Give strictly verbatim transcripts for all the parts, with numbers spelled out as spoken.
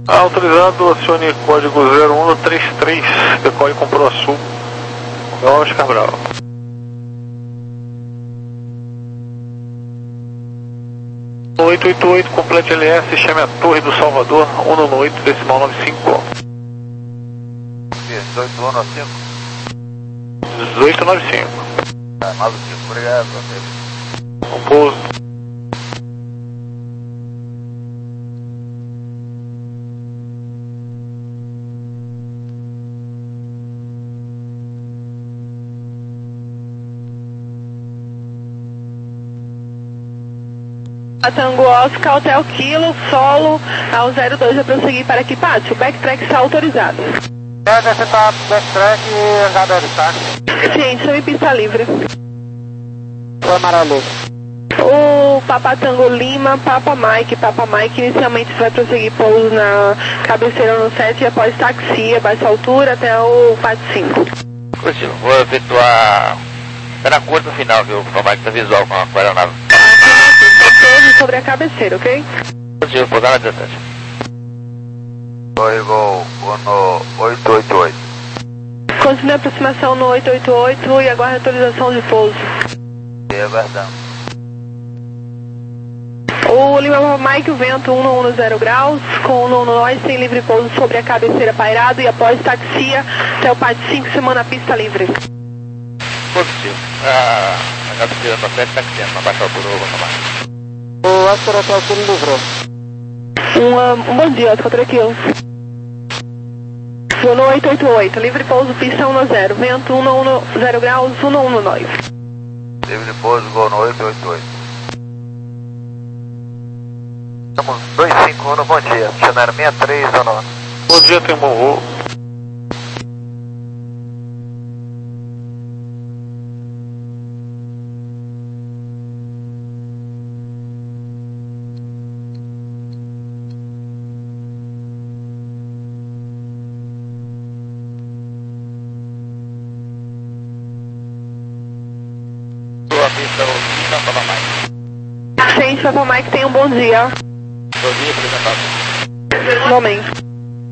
Autorizado, acione código zero um três três, decole com Pro Sul, Oscar Bravo. oito oito oito, complete L S, chame a Torre do Salvador, um nove oito, decimal nove cinco. dezoito nove cinco? dezoito nove cinco. Ah, nove cinco, obrigado. Um pouso. Tango Oscar, Hotel Kilo, solo ao zero dois, a prosseguir para equipagem. O backtrack está autorizado. Pega, você tá backtrack e H D L, tá? Ciente, chame pista livre. Foi amarelo. O Papa Tango Lima, Papa Mike, Papa Mike, inicialmente vai prosseguir pouso na cabeceira no sete e após taxia, baixa altura até o quatro cinco. Curtiu, vou efetuar. Tá na curva final, viu? O Papa Mike tá visual com a aeronave. Sobre a cabeceira, ok? Curtiu, vou dar na distância. Gol no oito oito oito. Continue a aproximação no oito oito oito e aguarde a atualização de pouso. E aguardando. O Lima Mike, o vento um zero graus, com o nós tem livre pouso sobre a cabeceira pairado e após taxia até o Pat cinco, semana na pista livre. Positivo. A, a cabeceira no sete taxiando, na baixa altura, vou tomar. O Oscar Hotel Kilo livrou. Um, um bom dia, Oscar aqui. Vou no oito oito oito, livre pouso, pista um zero, vento um zero graus, um um nove. Livre pouso, gol no oito oito oito. Estamos dois cinco um, bom dia. Cenário sessenta e três, zona. Bom dia, tem um bom voo. Gente, Papa Mike, tenha um bom dia. Bom dia, apresentado. Momento.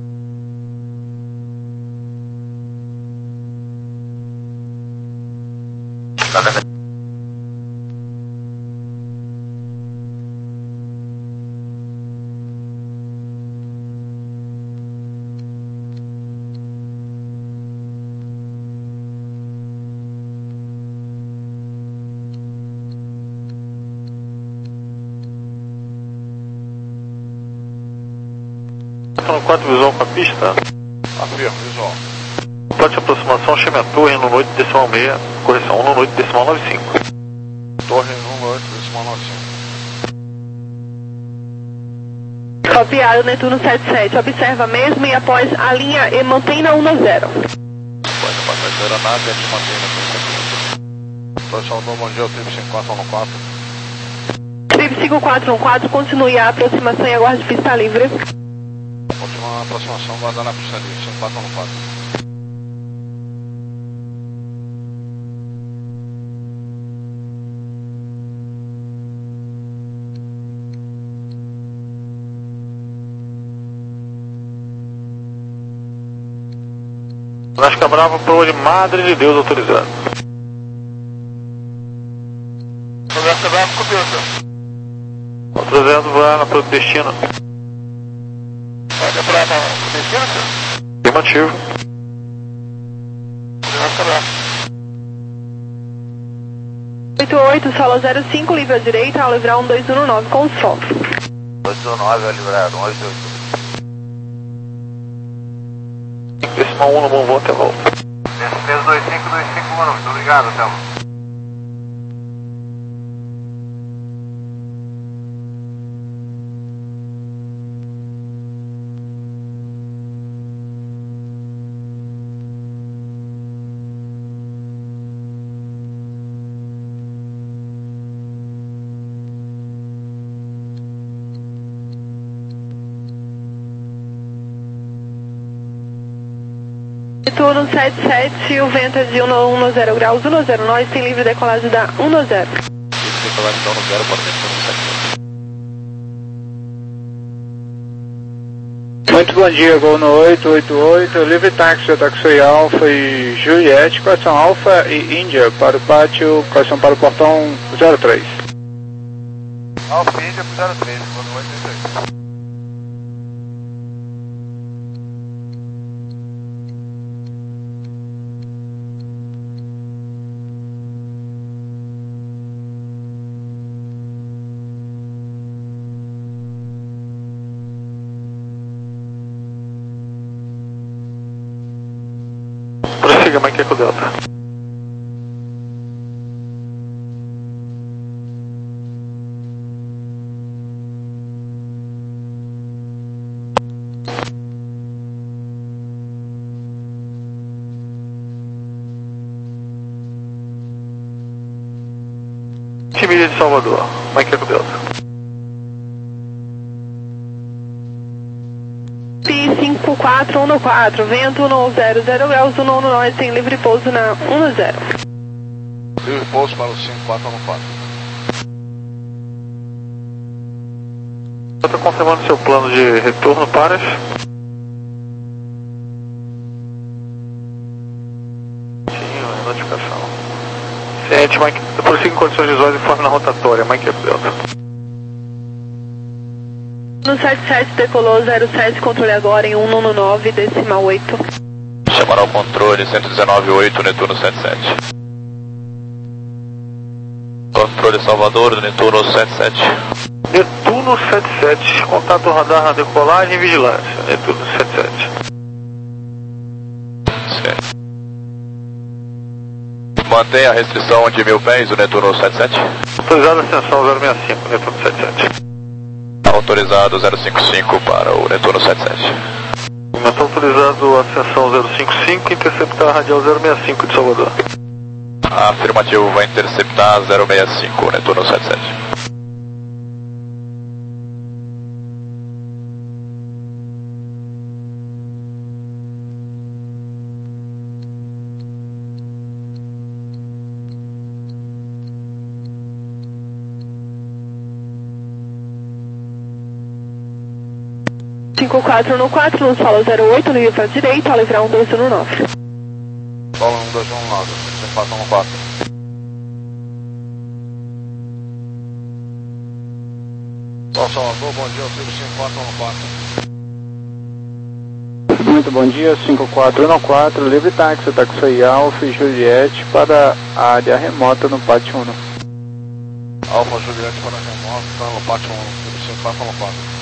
No quatro visual com a pista. Afirmo, visual. Plate de aproximação, chame a torre no oito decimal seis, correção, um no oito decimal nove cinco. Torre no oito decimal nove cinco. Copiado, Netuno setenta e sete, observa mesmo e após a linha e mantém na um zero. Pode passar de aeronave e a gente mantém na pista. Torre Salvador, bom dia, o trip cinco quatro um quatro. Trip cinco quatro um quatro, continue a aproximação e aguarde pista livre. Continua a aproximação, guardando a pista livre, cinco quatro um quatro. Lasca Brava, pro de Madre de Deus autorizado. Lasca Brava, coberta. Autorizado, voar para o destino. Lasca Brava, destino, senhor? Afirmativo. Lasca Brava. oito oito, solo zero cinco, livre à direita, ao livrar um dois um nove com sol. oito um nove, ao livrar um oito oito. Decimal um no bom voo, até volta. três dois cinco dois cinco, mano, muito obrigado, Thelma. Netuno setenta e sete, o vento é de um zero graus, um zero nós, tem livre decolagem da um zero. Livre decolagem da um zero, pode ter Muito bom dia, Gol no oito oito oito, livre táxi, táxi Alfa e Juliette, coração Alfa e Índia para o pátio, coração para o portão zero três. Alfa e Índia pro zero três, Gol no oito oito oito. Prossiga, Mike Eco Delta. Timídia de Salvador, Mike Eco Delta. cinco quatro um quatro, vento no zero zero graus, o nono nós tem livre pouso na um zero. Livre pouso para o cinco quatro um quatro. Eu estou confirmando seu plano de retorno para... Sim, notificação. Ciente, Mike, prossiga em condições visuais e informe na rotatória, Mike Eco Delta. No sete sete decolou zero sete, controle agora em cento e nove, decimal oito. Chamará o controle cento e dezenove ponto oito, Netuno setenta e sete. Controle Salvador, Netuno setenta e sete. Netuno setenta e sete, contato radar na decolagem e vigilância, Netuno setenta e sete. Certo. Mantém a restrição de mil pés, o Netuno setenta e sete. Autorizada a ascensão zero sessenta e cinco, Netuno setenta e sete. Autorizado zero cinquenta e cinco para o Netuno setenta e sete. Está autorizado a ascensão zero cinquenta e cinco, interceptar radial zero sessenta e cinco de Salvador. Afirmativo, vai interceptar zero sessenta e cinco, Netuno setenta e sete. cinco quatro um quatro, no solo zero oito, livre para a direita, a livrar um dois um nove. Solo um dois um nove, cinco quatro um quatro. Só Salvador, bom dia, Silvio cinco quatro um quatro. Muito bom dia, cinco quatro um quatro, livre táxi, táxi Alfa e Juliette para a área remota no pátio um. Alfa Juliette para a remota no pátio um, Silvio cinco quatro um quatro.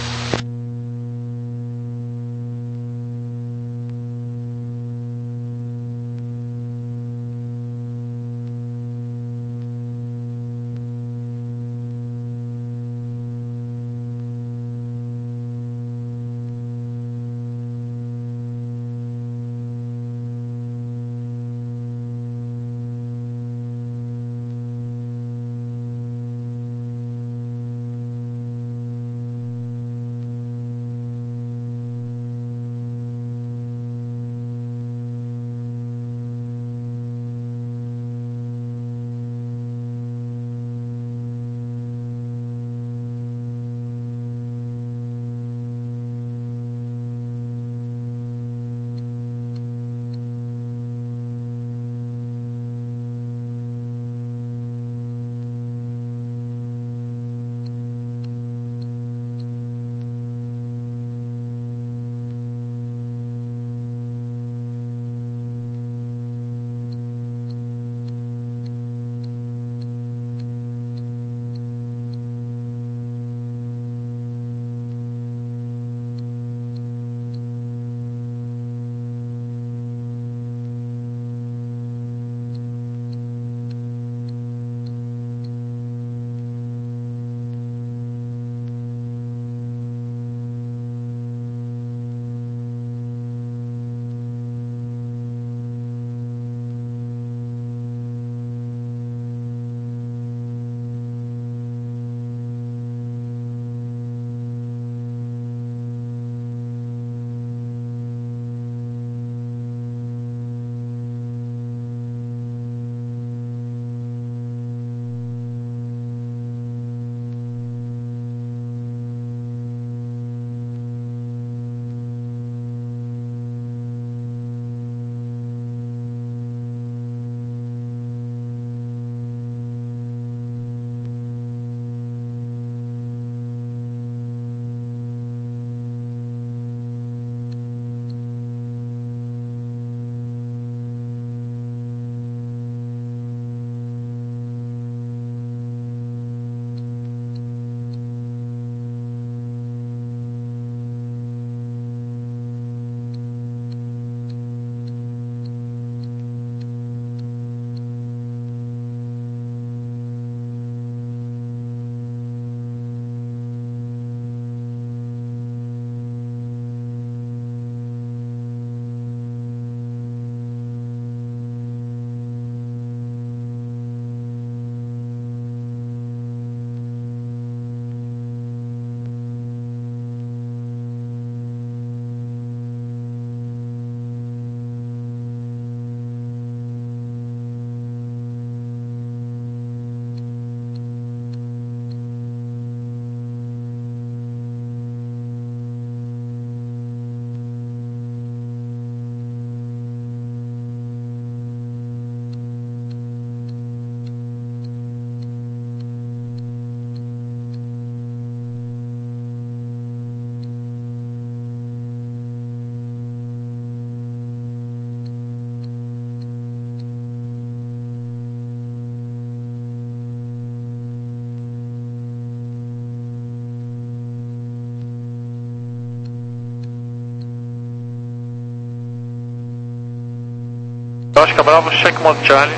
Oscar Bravo, check Monte Charlie.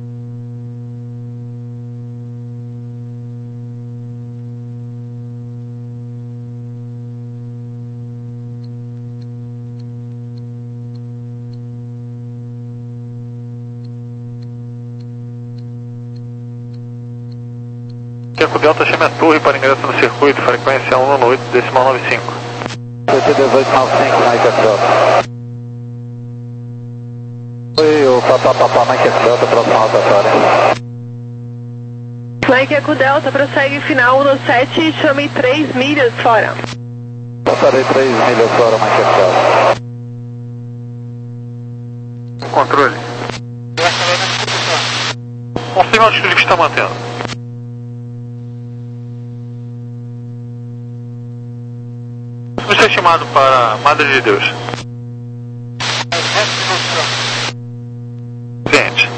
Eco Delta, chame a torre para ingresso no circuito, frequência um oito, decimal noventa e cinco. C T dezoito noventa e cinco, Mike Eco Delta. Oi, o Papá Papá, Mike Eco Delta, próxima rotatória. Mike Eco Delta, prossegue final um sete, chame três milhas fora. Passarei três milhas fora, Mike Eco Delta. Controle. Confirma a altitude que está mantendo. Você é estimado para Madre de Deus. Ciente.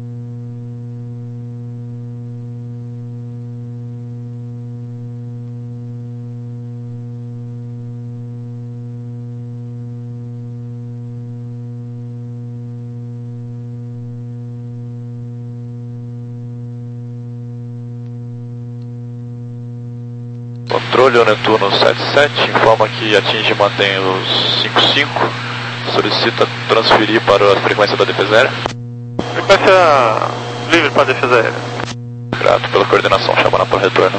Controle o Netuno setenta e sete, informa que atinge e mantém os cinquenta e cinco, solicita transferir para a frequência da defesa aérea. Frequência livre para a defesa aérea. Grato pela coordenação, chamando para o retorno.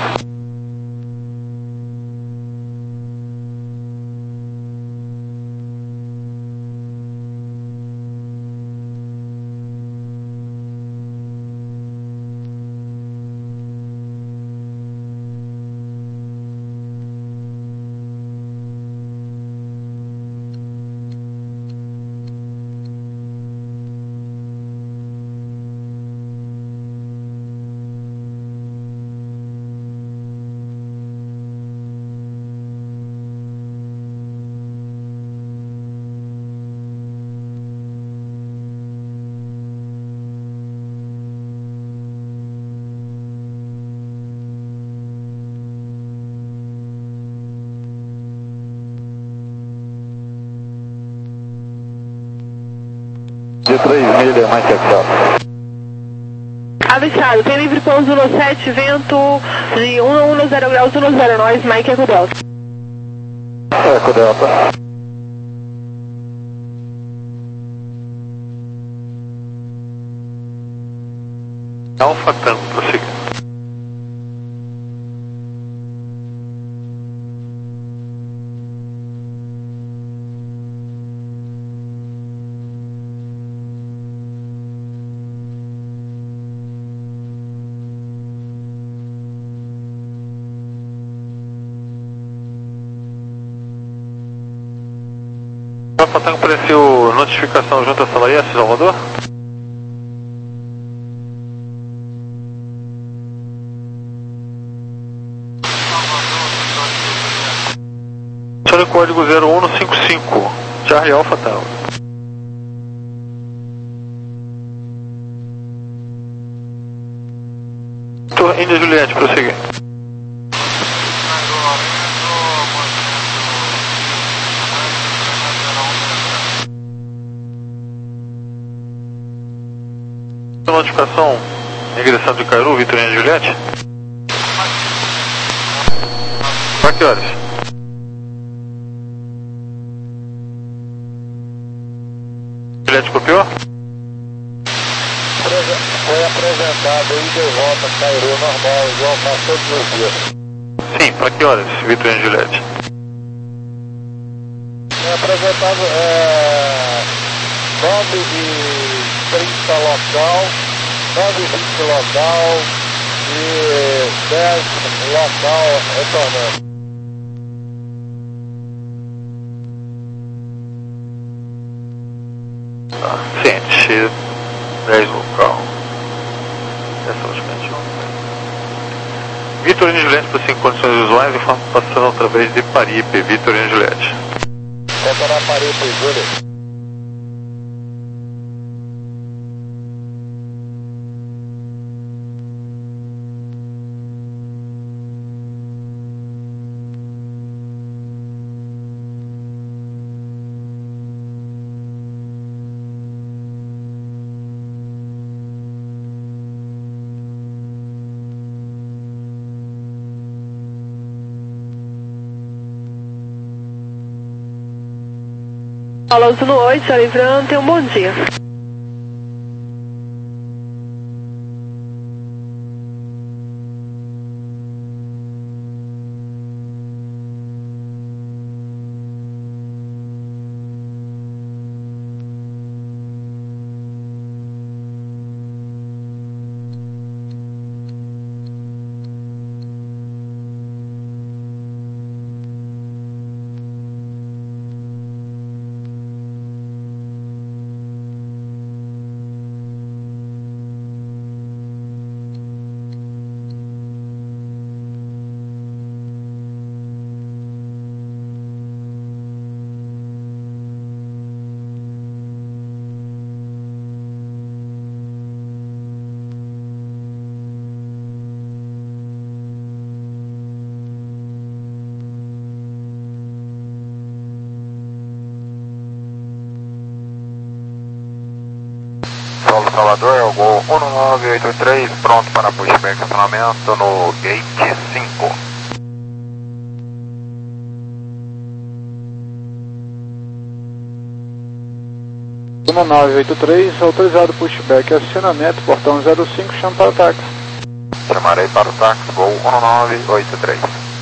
De três milhas, Mike Eco Delta. Avistado, tem livre pouso um sete, vento de um um zero graus, um zero, nós, Mike Eco Delta. Eco Delta. Alfa Tango, prosseguir. Alfa Tango apareceu notificação junto a Salaia, Salvador? Sônia código zero um cinco cinco, Charlie Alpha Tango. Vitor Índia Juliette, prosseguir. Notificação, regressão de Cairu, Vitor Índia Juliette. Para que horas? Juliette copiou? Foi apresentado e de volta Cairu normal, igual faz todos os dias. Sim, para que horas, Vitor Índia Juliette? Foi apresentado é, nove e trinta local, nove e vinte local e dez local retornando. Tá, ciente, dez local. Essa logicamente. Vitor Índia Juliette, para cinco condições visuais, informa passando através de Paripe, Vitor Índia Juliette. Retornar Paripe, Júlio. Paulo no oito, já livrando, tenha um bom dia. Solo Salvador, é o Gol um nove oito três, pronto para pushback e acionamento no gate cinco. um nove oito três, autorizado pushback e acionamento, portão zero cinco, chama para o táxi. Chamarei para o táxi, Gol um nove oito três.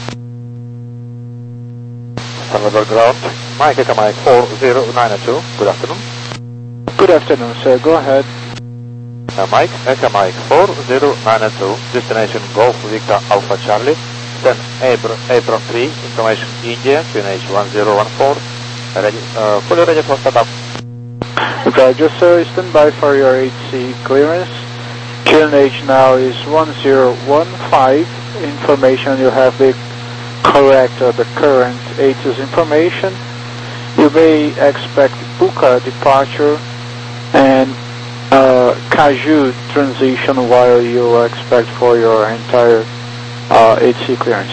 Salvador Ground, Mike Echo Mike four zero nine two, good afternoon. Good afternoon, sir, go ahead. Uh, Mike Echo Mike four zero nine two, destination Golf Victor Alpha Charlie, then Apron, Apron three, information India, Q N H one zero one four, ready, uh, fully ready for startup. Roger, sir, stand by for your H C clearance. Q N H now is one zero one five, information you have the correct or the current A T I S information. You may expect Buka departure and uh, Kaju transition while you expect for your entire uh, H C clearance.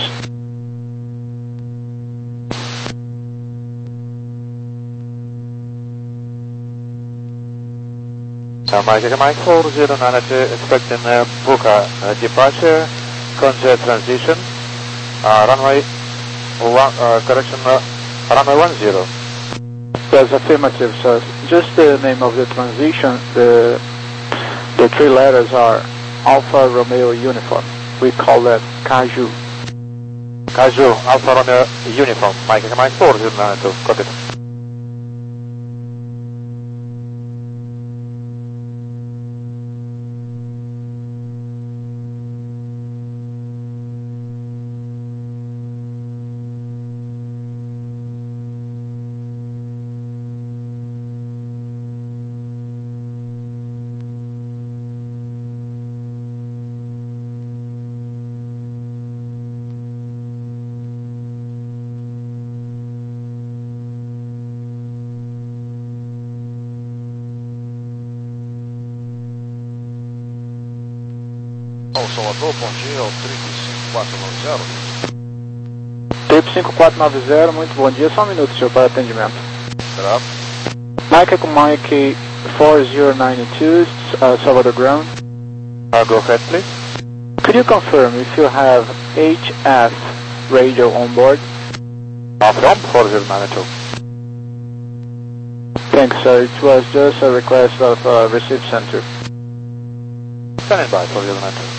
Uh, Mike Echo Mike four zero nine two, expecting uh, Buka uh, departure, Conjet transition, uh, runway one, uh, correction, uh, runway one zero. That's affirmative, sir. Just the name of the transition, the the three letters are Alpha Romeo Uniform. We call that Kaju. Kaju, Alpha Romeo uniform, Mike Echo Mike four zero nine two, copy. Salvador, bom dia, o trip cinco quatro nove zero. Trip cinco quatro nove zero, muito bom dia, só um minuto, senhor, para atendimento. Será? Mike Echo Mike four zero nine two, uh, Salvador Ground. Uh, go ahead, please. Could you confirm if you have H F radio on board? Uh, from four zero nine two. Thanks, sir. It was just a request of uh, receipt center. Standing by four zero nine two.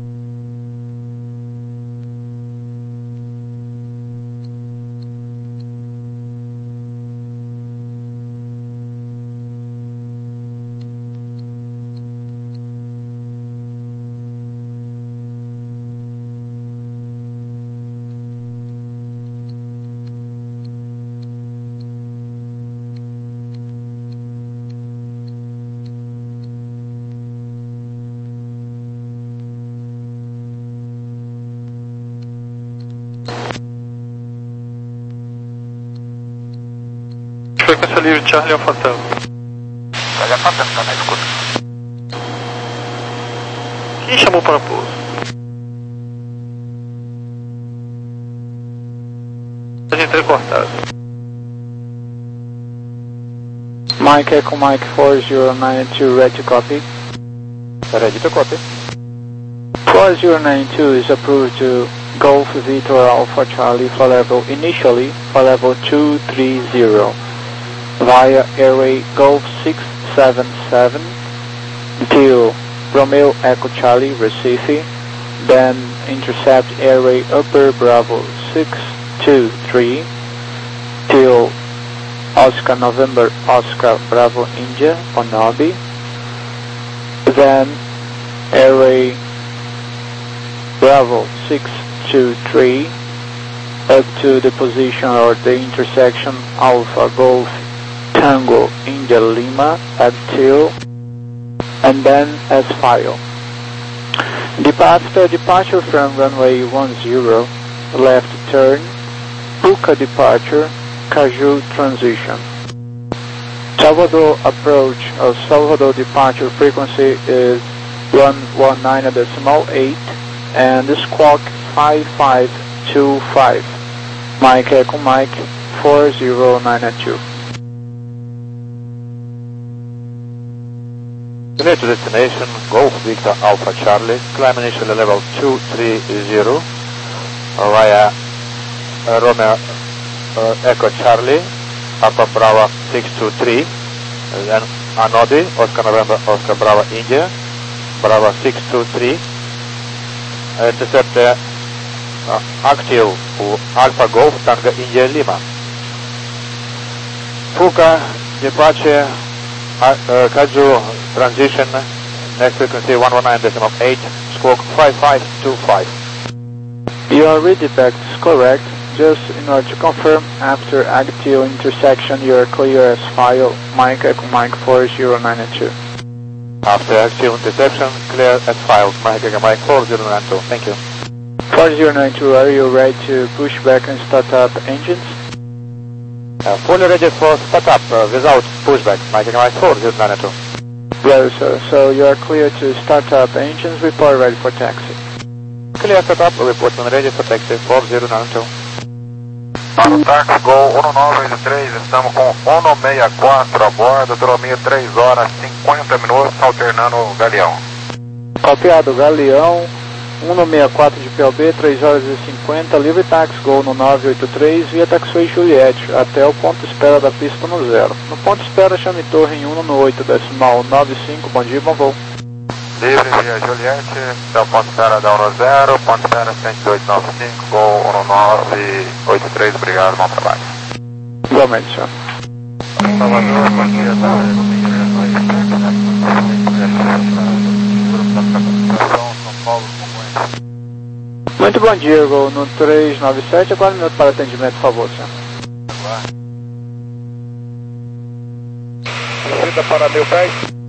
Frequência livre, Charlie Alpha Tango. Charlie Alpha Tango, tá na escuta. Quem chamou para pouso? Entrecortado. Mike Echo Mike four zero nine two, ready to copy. Ready to copy. four zero nine two is approved to Golf Victor Alpha Charlie for level, initially for level two three zero. via airway Golf six seven seven till Romeo Echo Charlie, Recife, then intercept airway Upper Bravo six two three till Oscar November Oscar Bravo India, Onabi, then airway Bravo six two three up to the position or the intersection Alpha Golf Tango India Lima at till, and then as file. Depart after departure from runway one zero, left turn, Puka departure, Caju transition. Salvador approach of Salvador departure frequency is one one nine decimal eight and squawk five five two five. Mike Echo Mike four zero nine two. Clear to destination, Golf Victor Alpha Charlie, climb initially level two three zero via uh, Romeo uh, Echo Charlie, Alpha Bravo six two three, then Anodi, Oscar November Oscar Bravo India, Bravo six two three, intercept uh, uh, active Alpha Golf Tango India Lima. Puka departure, uh, uh, Caju transition, next frequency one one nine decimal eight, squawk five five two five. Your readback is correct. Just in order to confirm, after active intersection, you are clear as file, Mike Echo Mike four zero nine two. After active intersection, clear as file, Mike Echo Mike four zero nine two. Thank you. four zero nine two, are you ready to push back and start up engines? Uh, fully ready for startup uh, without pushback, Mike Echo Mike four zero nine two. Well, sir, so you are clear to start up engines, report ready for taxi. Clear startup, report when ready for taxi four zero nine two. Para o táxi Gol um nove oito três, estamos com um nove seis quatro a bordo, autonomia três horas e cinquenta minutos, alternando o Galeão. Copiado, Galeão, um nove seis quatro de P L B, três horas e cinquenta, livre táxi Gol no nove oito três, via Taxiway Juliette, até o ponto de espera da pista no zero. No ponto de espera, chame torre em um nove oito decimal nove cinco, bom dia, bom voo. Livre via Juliette, até o ponto de espera da um zero, ponto de espera cento e dois nove cinco, Gol um nove oito três, obrigado, bom trabalho. Igualmente, senhor. Salvador, bom dia, São Paulo, muito bom dia, Gol no três nove sete, agora um minuto para atendimento, por favor, senhor. Visita para Mil Pés.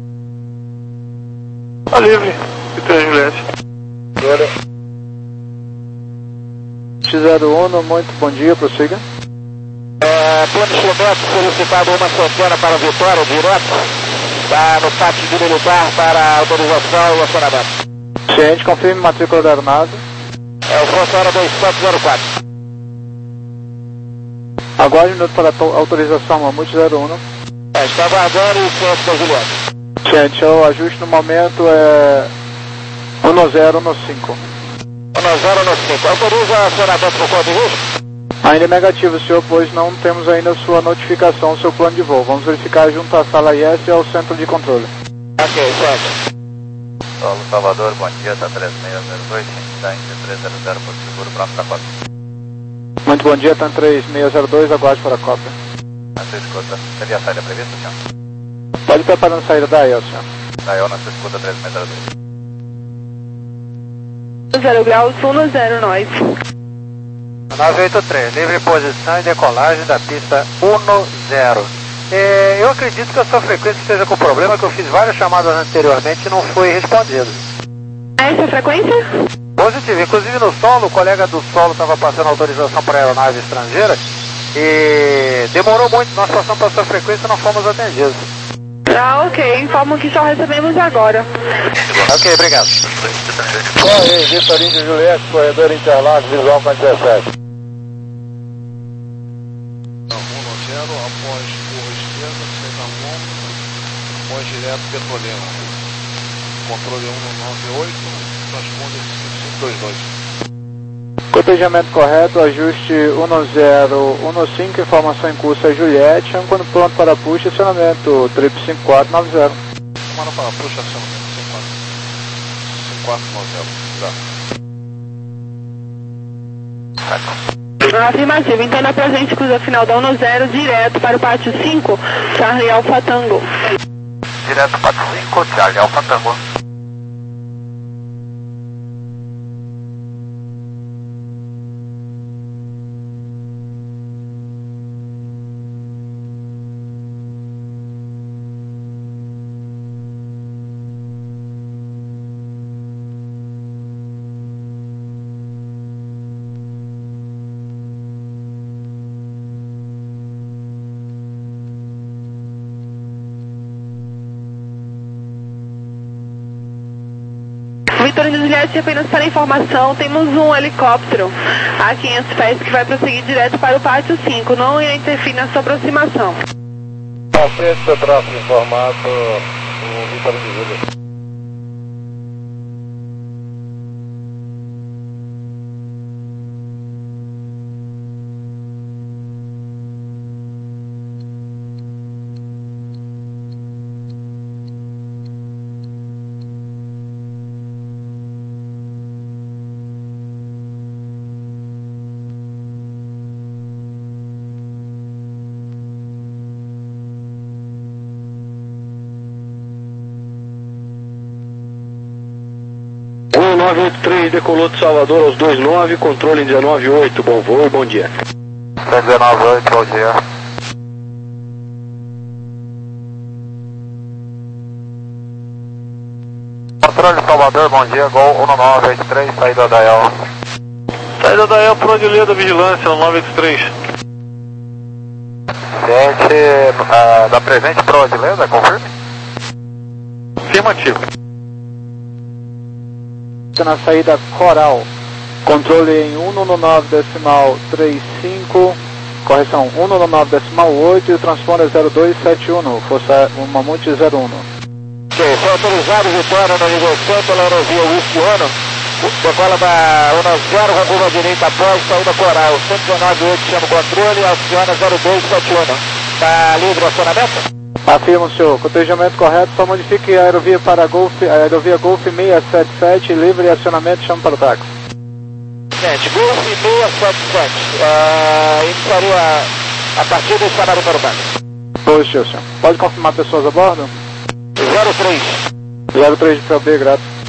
Tá livre, Vitor Juliette. X zero um, muito bom dia, prossiga. É, plano Chumete solicitado uma centena para Vitória, direto, está no pátio de militar para autorização e acionamento. Ciente, confirme matrícula da aeronave. É o Fossora dois sete zero quatro. Aguarde um minuto para a autorização, Mamute zero um. É, está aguardando o centro da Juliette. Ciente, o ajuste no momento é um zero um cinco. um zero um cinco. Autoriza acionamento por conta de risco? Ainda é negativo, senhor, pois não temos ainda sua notificação, seu plano de voo. Vamos verificar junto à sala I S e ao centro de controle. Ok, certo. Solo Salvador, bom dia, está três seis zero dois, está em três zero zero, por seguro, pronto para a cópia. Muito bom dia, TAM três seis zero dois, aguarde para a cópia. Na sua escuta, seria a saída prevista, senhor? Pode preparar a saída da I E L, senhor. Da I E L na sua escuta, três seis zero dois. zero graus, um zero nove. nove oito três, livre posição e decolagem da pista um zero. É, eu acredito que a sua frequência esteja com problema, que eu fiz várias chamadas anteriormente e não foi respondido. É essa a frequência? Positivo, inclusive no solo, o colega do solo estava passando autorização para aeronave estrangeira e demorou muito, nós passamos para a sua frequência e não fomos atendidos. Ah, ok, informo que só recebemos agora. Ok, obrigado. E aí, Vitorino de Juliette, corredor Interlagos, visual com dezessete. Após curva esquerda, seca longo, após direto Petrolina. Controle um nove oito, transponder cinco cinco dois dois. Cotejamento correto, ajuste um zero um cinco, informação em curso é Juliette, quando pronto para push, acionamento triplo cinco quatro nove zero. Comando para push, acionamento cinco quatro nove zero. Afirmativo, então na presente cruza final da um zero, direto para o pátio cinco, Charlie Alpha Tango. Direto pátio cinco, Charlie Alpha Tango. Vitorino Juliette, apenas para informação, temos um helicóptero a quinhentos pés que vai prosseguir direto para o pátio cinco, não irá interferir na sua aproximação. Frente do tráfego informado, o Vitorino Juliette. nove oito três decolou de Salvador aos dois nove, controle dezenove oito, bom voo e bom dia. dezenove oito, bom dia. Controle Salvador, bom dia, Gol um nove oito três, saída da E L. Saída da E L, por onde lê da vigilância, no nove oito três. Gente, uh, da presente para onde lê, confirme? Afirmativo. Na saída Coral, controle em cento e nove decimal trinta e cinco, correção cento e nove decimal oito e o transponder zero dois sete um, força um Mamute zero um. Ok, foi autorizado Vitória na negociação pela aerovia Whisky Ono, decola da um zero, com curva direita após, saída Coral, cento e dezenove oito chama o controle, aciona zero dois sete um. Está livre o acionamento? Afirma, senhor. Cotejamento correto, só modifique a aerovia para Golf, a aerovia Golf seiscentos e setenta e sete, livre acionamento, chama para o táxi. Gente, Golf seiscentos e setenta e sete, uh, iniciaria a, a partida e chamada para o táxi. Positivo, senhor. Pode confirmar pessoas a bordo? zero três. zero três de P B, grato.